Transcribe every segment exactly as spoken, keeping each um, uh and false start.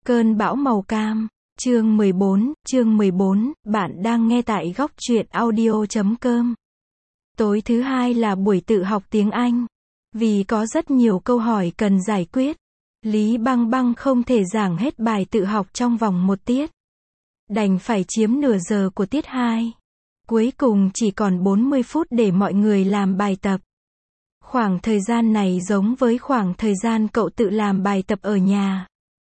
Cơn bão màu cam, chương mười bốn, chương mười bốn, bạn đang nghe tại góc truyện audio chấm com. Tối thứ hai là buổi tự học tiếng Anh. Vì có rất nhiều câu hỏi cần giải quyết, Lý Băng Băng không thể giảng hết bài tự học trong vòng một tiết. Đành phải chiếm nửa giờ của tiết hai. Cuối cùng chỉ còn bốn mươi phút để mọi người làm bài tập. Khoảng thời gian này giống với khoảng thời gian cậu tự làm bài tập ở nhà.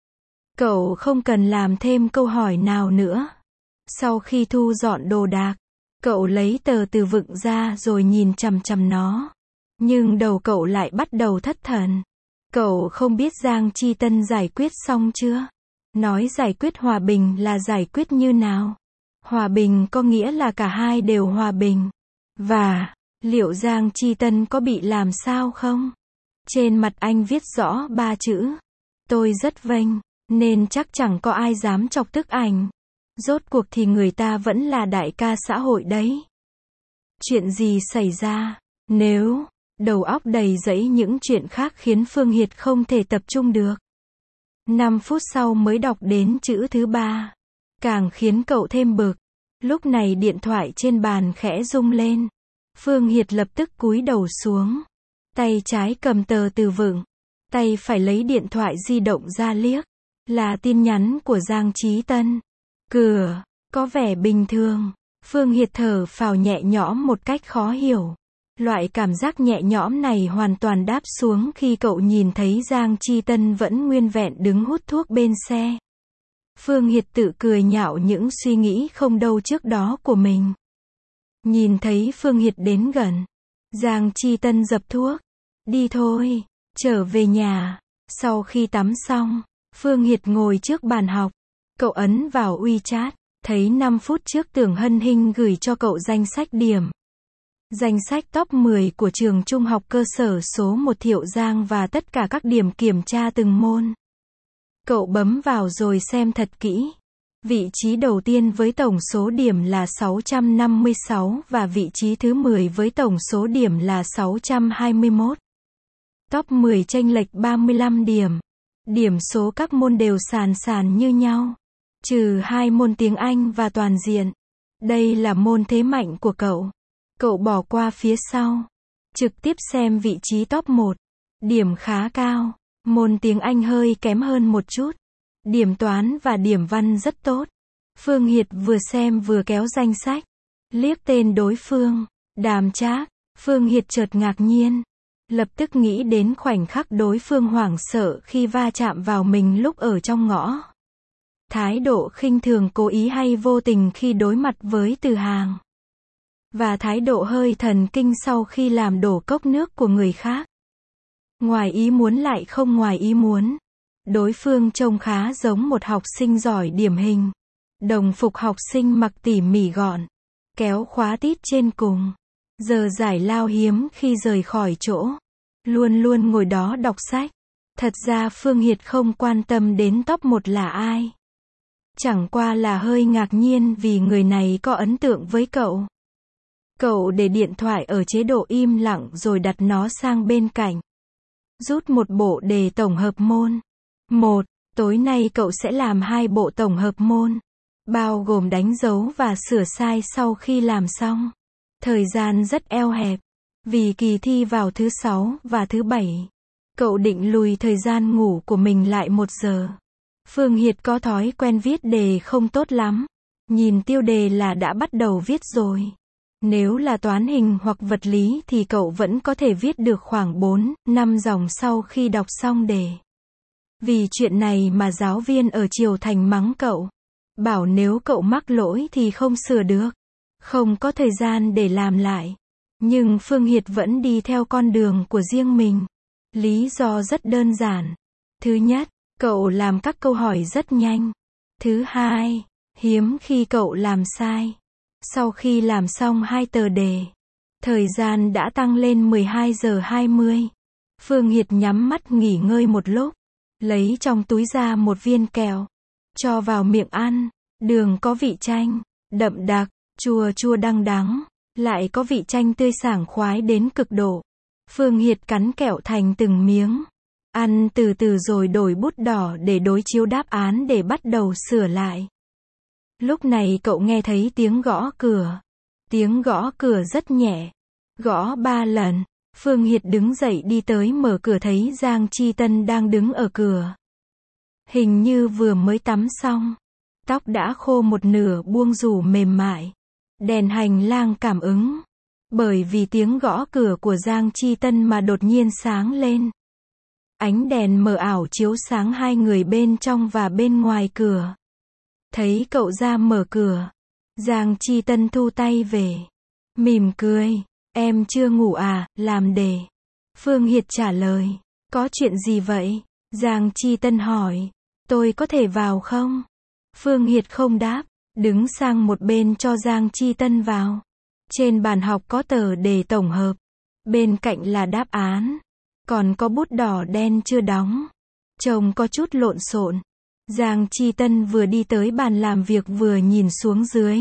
Cậu không cần làm thêm câu hỏi nào nữa. Sau khi thu dọn đồ đạc, cậu lấy tờ từ vựng ra rồi nhìn chằm chằm nó. Nhưng đầu cậu lại bắt đầu thất thần. Cậu không biết Giang Chi Tân giải quyết xong chưa? Nói giải quyết hòa bình là giải quyết như nào? Hòa bình có nghĩa là cả hai đều hòa bình. Và, liệu Giang Chi Tân có bị làm sao không? Trên mặt anh viết rõ ba chữ. Tôi rất vênh, nên chắc chẳng có ai dám chọc tức ảnh. Rốt cuộc thì người ta vẫn là đại ca xã hội đấy. Chuyện gì xảy ra? Nếu, đầu óc đầy rẫy những chuyện khác khiến Phương Hiệt không thể tập trung được. Năm phút sau mới đọc đến chữ thứ ba. Càng khiến cậu thêm bực. Lúc này điện thoại trên bàn khẽ rung lên. Phương Hiệt lập tức cúi đầu xuống. Tay trái cầm tờ từ vựng. Tay phải lấy điện thoại di động ra liếc. Là tin nhắn của Giang Chí Tân. Cửa, có vẻ bình thường. Phương Hiệt thở phào nhẹ nhõm một cách khó hiểu. Loại cảm giác nhẹ nhõm này hoàn toàn đáp xuống khi cậu nhìn thấy Giang Chi Tân vẫn nguyên vẹn đứng hút thuốc bên xe. Phương Hiệt tự cười nhạo những suy nghĩ không đâu trước đó của mình. Nhìn thấy Phương Hiệt đến gần, Giang Chi Tân dập thuốc. Đi thôi, trở về nhà. Sau khi tắm xong, Phương Hiệt ngồi trước bàn học. Cậu ấn vào WeChat, thấy năm phút trước Tưởng Hân Hinh gửi cho cậu danh sách điểm. Danh sách top mười của trường trung học cơ sở số một Thiệu Giang và tất cả các điểm kiểm tra từng môn. Cậu bấm vào rồi xem thật kỹ. Vị trí đầu tiên với tổng số điểm là sáu trăm năm mươi sáu và vị trí thứ mười với tổng số điểm là sáu trăm hai mươi mốt. Top mười chênh lệch ba mươi lăm điểm. Điểm số các môn đều sàn sàn như nhau. Trừ hai môn tiếng Anh và toàn diện. Đây là môn thế mạnh của cậu. Cậu bỏ qua phía sau. Trực tiếp xem vị trí top một. Điểm khá cao. Môn tiếng Anh hơi kém hơn một chút. Điểm toán và điểm văn rất tốt. Phương Hiệt vừa xem vừa kéo danh sách. Liếc tên đối phương. Đàm Trác. Phương Hiệt chợt ngạc nhiên. Lập tức nghĩ đến khoảnh khắc đối phương hoảng sợ khi va chạm vào mình lúc ở trong ngõ. Thái độ khinh thường cố ý hay vô tình khi đối mặt với Từ Hàng. Và thái độ hơi thần kinh sau khi làm đổ cốc nước của người khác. Ngoài ý muốn lại không ngoài ý muốn. Đối phương trông khá giống một học sinh giỏi điển hình. Đồng phục học sinh mặc tỉ mỉ gọn. Kéo khóa tít trên cùng. Giờ giải lao hiếm khi rời khỏi chỗ. Luôn luôn ngồi đó đọc sách. Thật ra Phương Hiệt không quan tâm đến top một là ai. Chẳng qua là hơi ngạc nhiên vì người này có ấn tượng với cậu. Cậu để điện thoại ở chế độ im lặng rồi đặt nó sang bên cạnh. Rút một bộ đề tổng hợp môn. Một, tối nay cậu sẽ làm hai bộ tổng hợp môn. Bao gồm đánh dấu và sửa sai sau khi làm xong. Thời gian rất eo hẹp. Vì kỳ thi vào thứ sáu và thứ bảy. Cậu định lùi thời gian ngủ của mình lại một giờ. Phương Hiệt có thói quen viết đề không tốt lắm. Nhìn tiêu đề là đã bắt đầu viết rồi. Nếu là toán hình hoặc vật lý thì cậu vẫn có thể viết được khoảng bốn, năm dòng sau khi đọc xong đề. Vì chuyện này mà giáo viên ở Triều Thành mắng cậu. Bảo nếu cậu mắc lỗi thì không sửa được. Không có thời gian để làm lại. Nhưng Phương Hiệt vẫn đi theo con đường của riêng mình. Lý do rất đơn giản. Thứ nhất, cậu làm các câu hỏi rất nhanh. Thứ hai, hiếm khi cậu làm sai. Sau khi làm xong hai tờ đề, thời gian đã tăng lên mười hai giờ hai mươi. Phương Hiệt nhắm mắt nghỉ ngơi một lúc, lấy trong túi ra một viên kẹo, cho vào miệng ăn. Đường có vị chanh, đậm đặc, chua chua đắng đắng, lại có vị chanh tươi sảng khoái đến cực độ. Phương Hiệt cắn kẹo thành từng miếng, Ăn từ từ rồi đổi bút đỏ để đối chiếu đáp án để bắt đầu sửa lại. Lúc này cậu nghe thấy tiếng gõ cửa. Tiếng gõ cửa rất nhẹ. Gõ ba lần. Phương Hiệt đứng dậy đi tới mở cửa thấy Giang Chi Tân đang đứng ở cửa. Hình như vừa mới tắm xong. Tóc đã khô một nửa buông rủ mềm mại. Đèn hành lang cảm ứng. Bởi vì tiếng gõ cửa của Giang Chi Tân mà đột nhiên sáng lên. Ánh đèn mờ ảo chiếu sáng hai người bên trong và bên ngoài cửa. Thấy cậu ra mở cửa. Giang Chi Tân thu tay về. Mỉm cười. Em chưa ngủ à, làm đề. Phương Hiệt trả lời. Có chuyện gì vậy? Giang Chi Tân hỏi. Tôi có thể vào không? Phương Hiệt không đáp. Đứng sang một bên cho Giang Chi Tân vào. Trên bàn học có tờ đề tổng hợp. Bên cạnh là đáp án. Còn có bút đỏ đen chưa đóng. Trông có chút lộn xộn. Giang Chi Tân vừa đi tới bàn làm việc vừa nhìn xuống dưới.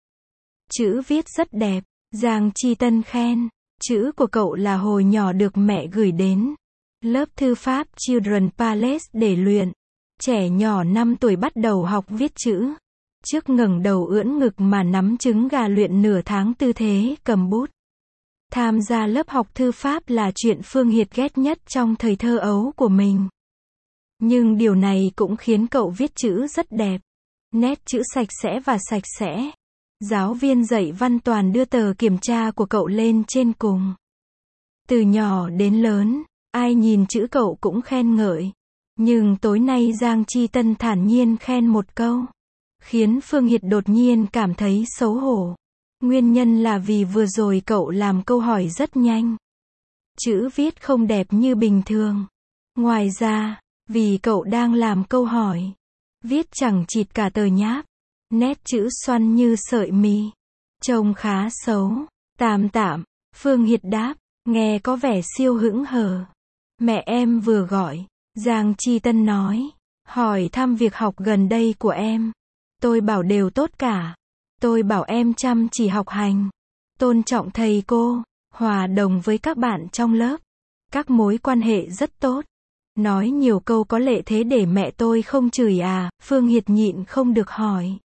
Chữ viết rất đẹp. Giang Chi Tân khen. Chữ của cậu là hồi nhỏ được mẹ gửi đến lớp thư pháp Children Palace để luyện. Trẻ nhỏ năm tuổi bắt đầu học viết chữ. Trước ngẩng đầu ưỡn ngực mà nắm trứng gà luyện nửa tháng tư thế cầm bút. Tham gia lớp học thư pháp là chuyện Phương Hiệt ghét nhất trong thời thơ ấu của mình. Nhưng điều này cũng khiến cậu viết chữ rất đẹp. Nét chữ sạch sẽ và sạch sẽ. Giáo viên dạy văn toàn đưa tờ kiểm tra của cậu lên trên cùng. Từ nhỏ đến lớn, ai nhìn chữ cậu cũng khen ngợi. Nhưng tối nay Giang Chi Tân thản nhiên khen một câu. Khiến Phương Hiệt đột nhiên cảm thấy xấu hổ. Nguyên nhân là vì vừa rồi cậu làm câu hỏi rất nhanh. Chữ viết không đẹp như bình thường. Ngoài ra, vì cậu đang làm câu hỏi. Viết chẳng chịt cả tờ nháp. Nét chữ xoăn như sợi mì. Trông khá xấu. Tạm tạm, Phương Hiệt đáp, nghe có vẻ siêu hững hờ. Mẹ em vừa gọi. Giang Chi Tân nói. Hỏi thăm việc học gần đây của em. Tôi bảo đều tốt cả. Tôi bảo em chăm chỉ học hành. Tôn trọng thầy cô. Hòa đồng với các bạn trong lớp. Các mối quan hệ rất tốt. Nói nhiều câu có lệ thế để mẹ tôi không chửi à? Phương Hiệt nhịn không được hỏi.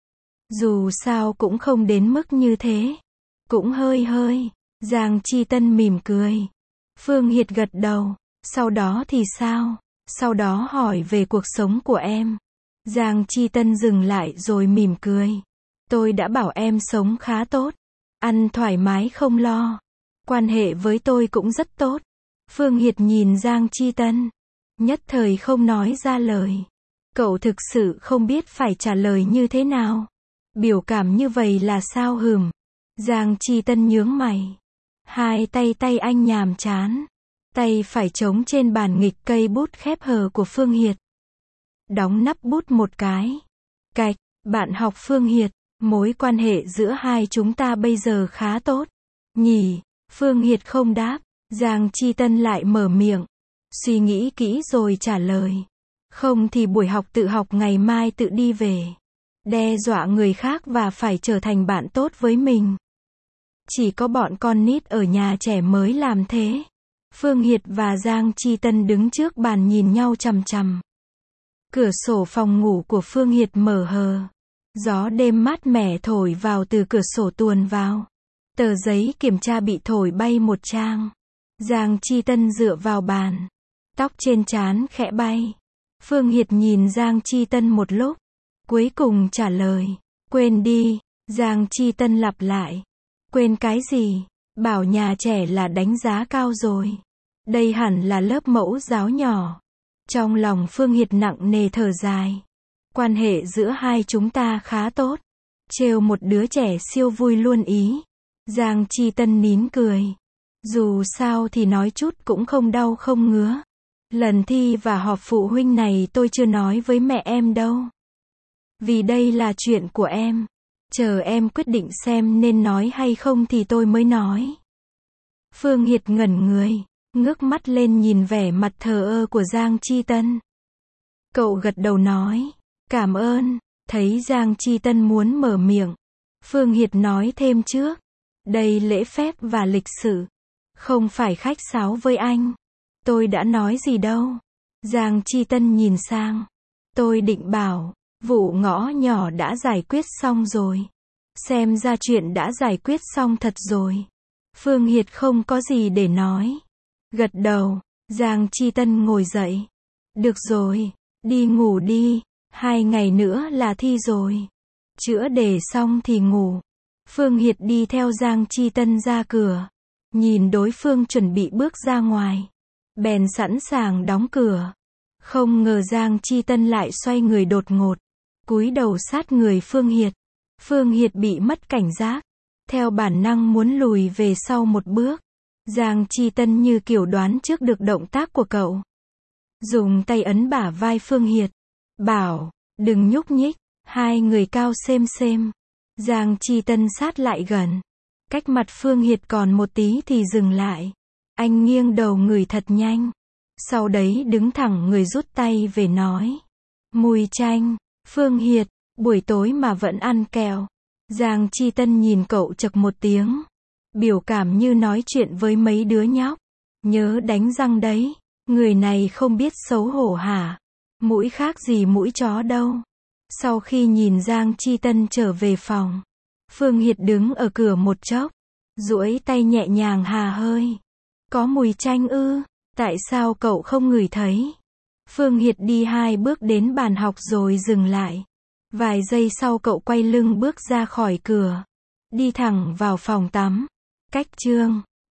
Dù sao cũng không đến mức như thế. Cũng hơi hơi. Giang Chi Tân mỉm cười. Phương Hiệt gật đầu. Sau đó thì sao? Sau đó hỏi về cuộc sống của em. Giang Chi Tân dừng lại rồi mỉm cười. Tôi đã bảo em sống khá tốt. Ăn thoải mái không lo. Quan hệ với tôi cũng rất tốt. Phương Hiệt nhìn Giang Chi Tân. Nhất thời không nói ra lời. Cậu thực sự không biết phải trả lời như thế nào. Biểu cảm như vậy là sao hừm? Giang Chi Tân nhướng mày. Hai tay tay anh nhàm chán. Tay phải chống trên bàn nghịch cây bút khép hờ của Phương Hiệt. Đóng nắp bút một cái. Cạch, bạn học Phương Hiệt, mối quan hệ giữa hai chúng ta bây giờ khá tốt. Nhỉ? Phương Hiệt không đáp. Giang Chi Tân lại mở miệng. Suy nghĩ kỹ rồi trả lời. Không thì buổi học tự học ngày mai tự đi về. Đe dọa người khác và phải trở thành bạn tốt với mình. Chỉ có bọn con nít ở nhà trẻ mới làm thế. Phương Hiệt và Giang Chi Tân đứng trước bàn nhìn nhau chằm chằm. Cửa sổ phòng ngủ của Phương Hiệt mở hờ. Gió đêm mát mẻ thổi vào từ cửa sổ tuồn vào. Tờ giấy kiểm tra bị thổi bay một trang. Giang Chi Tân dựa vào bàn. Tóc trên trán khẽ bay. Phương Hiệt nhìn Giang Chi Tân một lúc. Cuối cùng trả lời. Quên đi. Giang Chi Tân lặp lại. Quên cái gì? Bảo nhà trẻ là đánh giá cao rồi. Đây hẳn là lớp mẫu giáo nhỏ. Trong lòng Phương Hiệt nặng nề thở dài. Quan hệ giữa hai chúng ta khá tốt. Trêu một đứa trẻ siêu vui luôn ý. Giang Chi Tân nín cười. Dù sao thì nói chút cũng không đau không ngứa. Lần thi và họp phụ huynh này tôi chưa nói với mẹ em đâu. Vì đây là chuyện của em. Chờ em quyết định xem nên nói hay không thì tôi mới nói. Phương Hiệt ngẩn người. Ngước mắt lên nhìn vẻ mặt thờ ơ của Giang Chi Tân. Cậu gật đầu nói. Cảm ơn. Thấy Giang Chi Tân muốn mở miệng. Phương Hiệt nói thêm trước. Đây lễ phép và lịch sự. Không phải khách sáo với anh. Tôi đã nói gì đâu. Giang Chi Tân nhìn sang. Tôi định bảo, vụ ngõ nhỏ đã giải quyết xong rồi. Xem ra chuyện đã giải quyết xong thật rồi. Phương Hiệt không có gì để nói. Gật đầu, Giang Chi Tân ngồi dậy. Được rồi, đi ngủ đi, hai ngày nữa là thi rồi. Chữa đề xong thì ngủ. Phương Hiệt đi theo Giang Chi Tân ra cửa. Nhìn đối phương chuẩn bị bước ra ngoài. Bèn sẵn sàng đóng cửa. Không ngờ Giang Chi Tân lại xoay người đột ngột. Cúi đầu sát người Phương Hiệt. Phương Hiệt bị mất cảnh giác. Theo bản năng muốn lùi về sau một bước. Giang Chi Tân như kiểu đoán trước được động tác của cậu. Dùng tay ấn bả vai Phương Hiệt. Bảo, đừng nhúc nhích. Hai người cao xem xem. Giang Chi Tân sát lại gần. Cách mặt Phương Hiệt còn một tí thì dừng lại. Anh nghiêng đầu ngửi thật nhanh. Sau đấy đứng thẳng người rút tay về nói. Mùi chanh. Phương Hiệt, buổi tối mà vẫn ăn kẹo. Giang Chi Tân nhìn cậu chậc một tiếng. Biểu cảm như nói chuyện với mấy đứa nhóc. Nhớ đánh răng đấy. Người này không biết xấu hổ hả? Mũi khác gì mũi chó đâu. Sau khi nhìn Giang Chi Tân trở về phòng. Phương Hiệt đứng ở cửa một chốc. Duỗi tay nhẹ nhàng hà hơi. Có mùi chanh ư? Tại sao cậu không ngửi thấy? Phương Hiệt đi hai bước đến bàn học rồi dừng lại. Vài giây sau cậu quay lưng bước ra khỏi cửa. Đi thẳng vào phòng tắm. Cách chương